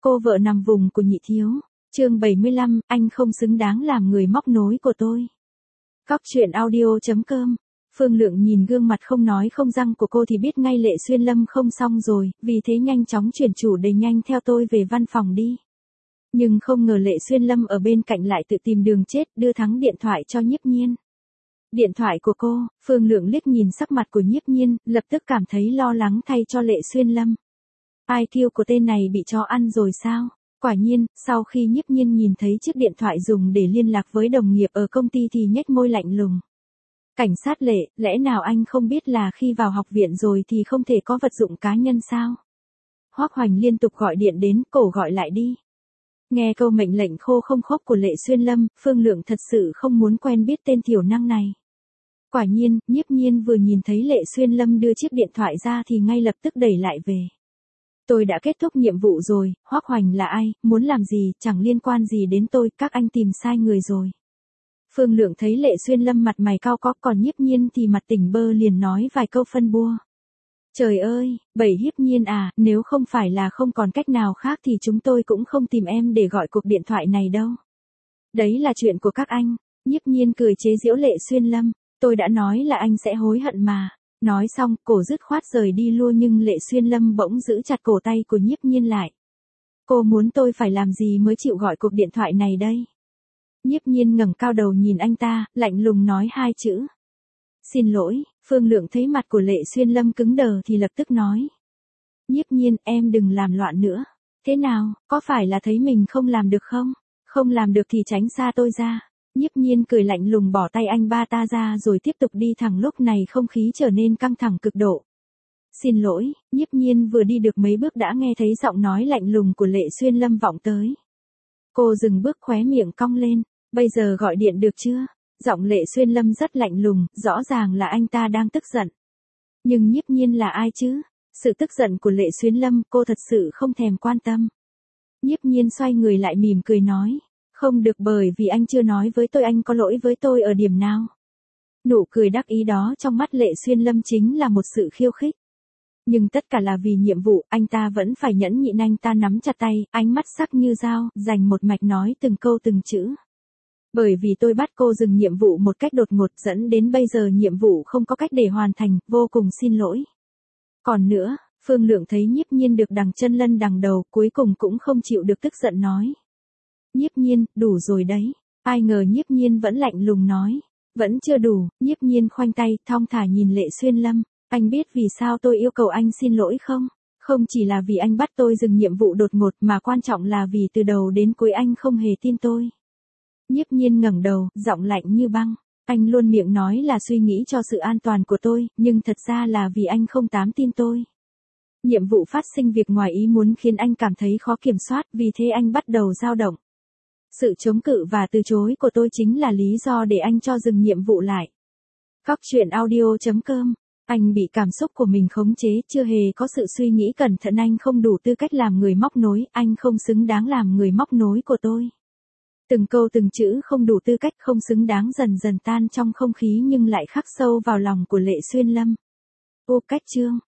Cô vợ nằm vùng của nhị thiếu. Chương 75, anh không xứng đáng làm người móc nối của tôi. Góc truyện audio.com. Phương Lượng nhìn gương mặt không nói không răng của cô thì biết ngay Lệ Xuyên Lâm không xong rồi, vì thế nhanh chóng chuyển chủ đề nhanh theo tôi về văn phòng đi. Nhưng không ngờ Lệ Xuyên Lâm ở bên cạnh lại tự tìm đường chết, đưa thắng điện thoại cho Nhiếp Nhiên. Điện thoại của cô, Phương Lượng liếc nhìn sắc mặt của Nhiếp Nhiên, lập tức cảm thấy lo lắng thay cho Lệ Xuyên Lâm. IQ của tên này bị chó ăn rồi sao? Quả nhiên, sau khi Nhiếp Nhiên nhìn thấy chiếc điện thoại dùng để liên lạc với đồng nghiệp ở công ty thì nhếch môi lạnh lùng. Cảnh sát Lệ, lẽ nào anh không biết là khi vào học viện rồi thì không thể có vật dụng cá nhân sao? Hoắc Hoành liên tục gọi điện đến, cổ gọi lại đi. Nghe câu mệnh lệnh khô không khốc của Lệ Xuyên Lâm, Phương Lượng thật sự không muốn quen biết tên thiểu năng này. Quả nhiên, Nhiếp Nhiên vừa nhìn thấy Lệ Xuyên Lâm đưa chiếc điện thoại ra thì ngay lập tức đẩy lại về. Tôi đã kết thúc nhiệm vụ rồi, Hoắc Hoành là ai, muốn làm gì, chẳng liên quan gì đến tôi, các anh tìm sai người rồi. Phương Lượng thấy Lệ Xuyên Lâm mặt mày cau có, còn Nhiếp Nhiên thì mặt tỉnh bơ liền nói vài câu phân bua. Trời ơi, Bảy Hiếp Nhiên à, nếu không phải là không còn cách nào khác thì chúng tôi cũng không tìm em để gọi cuộc điện thoại này đâu. Đấy là chuyện của các anh. Nhiếp Nhiên cười chế giễu Lệ Xuyên Lâm, tôi đã nói là anh sẽ hối hận mà. Nói xong, cổ dứt khoát rời đi luôn nhưng Lệ Xuyên Lâm bỗng giữ chặt cổ tay của Nhiếp Nhiên lại. Cô muốn tôi phải làm gì mới chịu gọi cuộc điện thoại này đây? Nhiếp Nhiên ngẩng cao đầu nhìn anh ta, lạnh lùng nói hai chữ. Xin lỗi. Phương Lượng thấy mặt của Lệ Xuyên Lâm cứng đờ thì lập tức nói. Nhiếp Nhiên, em đừng làm loạn nữa. Thế nào, có phải là thấy mình không làm được không? Không làm được thì tránh xa tôi ra. Nhiếp Nhiên cười lạnh lùng bỏ tay anh ba ta ra rồi tiếp tục đi thẳng, lúc này không khí trở nên căng thẳng cực độ. Xin lỗi. Nhiếp Nhiên vừa đi được mấy bước đã nghe thấy giọng nói lạnh lùng của Lệ Xuyên Lâm vọng tới. Cô dừng bước, khóe miệng cong lên. Bây giờ gọi điện được chưa? Giọng Lệ Xuyên Lâm rất lạnh lùng, rõ ràng là anh ta đang tức giận. Nhưng Nhiếp Nhiên là ai chứ? Sự tức giận của Lệ Xuyên Lâm cô thật sự không thèm quan tâm. Nhiếp Nhiên xoay người lại mỉm cười nói. Không được, bởi vì anh chưa nói với tôi anh có lỗi với tôi ở điểm nào. Nụ cười đắc ý đó trong mắt Lệ Xuyên Lâm chính là một sự khiêu khích. Nhưng tất cả là vì nhiệm vụ, anh ta vẫn phải nhẫn nhịn. Anh ta nắm chặt tay, ánh mắt sắc như dao, dành một mạch nói từng câu từng chữ. Bởi vì tôi bắt cô dừng nhiệm vụ một cách đột ngột dẫn đến bây giờ nhiệm vụ không có cách để hoàn thành, vô cùng xin lỗi. Còn nữa, Phương Lượng thấy Nhiếp Nhiên được đằng chân lân đằng đầu, cuối cùng cũng không chịu được tức giận nói. Nhiếp Nhiên, đủ rồi đấy. Ai ngờ Nhiếp Nhiên vẫn lạnh lùng nói. Vẫn chưa đủ. Nhiếp Nhiên khoanh tay, thong thả nhìn Lệ Xuyên Lâm. Anh biết vì sao tôi yêu cầu anh xin lỗi không? Không chỉ là vì anh bắt tôi dừng nhiệm vụ đột ngột mà quan trọng là vì từ đầu đến cuối anh không hề tin tôi. Nhiếp Nhiên ngẩng đầu, giọng lạnh như băng. Anh luôn miệng nói là suy nghĩ cho sự an toàn của tôi, nhưng thật ra là vì anh không dám tin tôi. Nhiệm vụ phát sinh việc ngoài ý muốn khiến anh cảm thấy khó kiểm soát, vì thế anh bắt đầu dao động. Sự chống cự và từ chối của tôi chính là lý do để anh cho dừng nhiệm vụ lại. Góc truyện audio.com. Anh bị cảm xúc của mình khống chế, chưa hề có sự suy nghĩ cẩn thận. Anh không đủ tư cách làm người móc nối, anh không xứng đáng làm người móc nối của tôi. Từng câu từng chữ không đủ tư cách, không xứng đáng dần dần tan trong không khí nhưng lại khắc sâu vào lòng của Lệ Xuyên Lâm. Ô cách chương.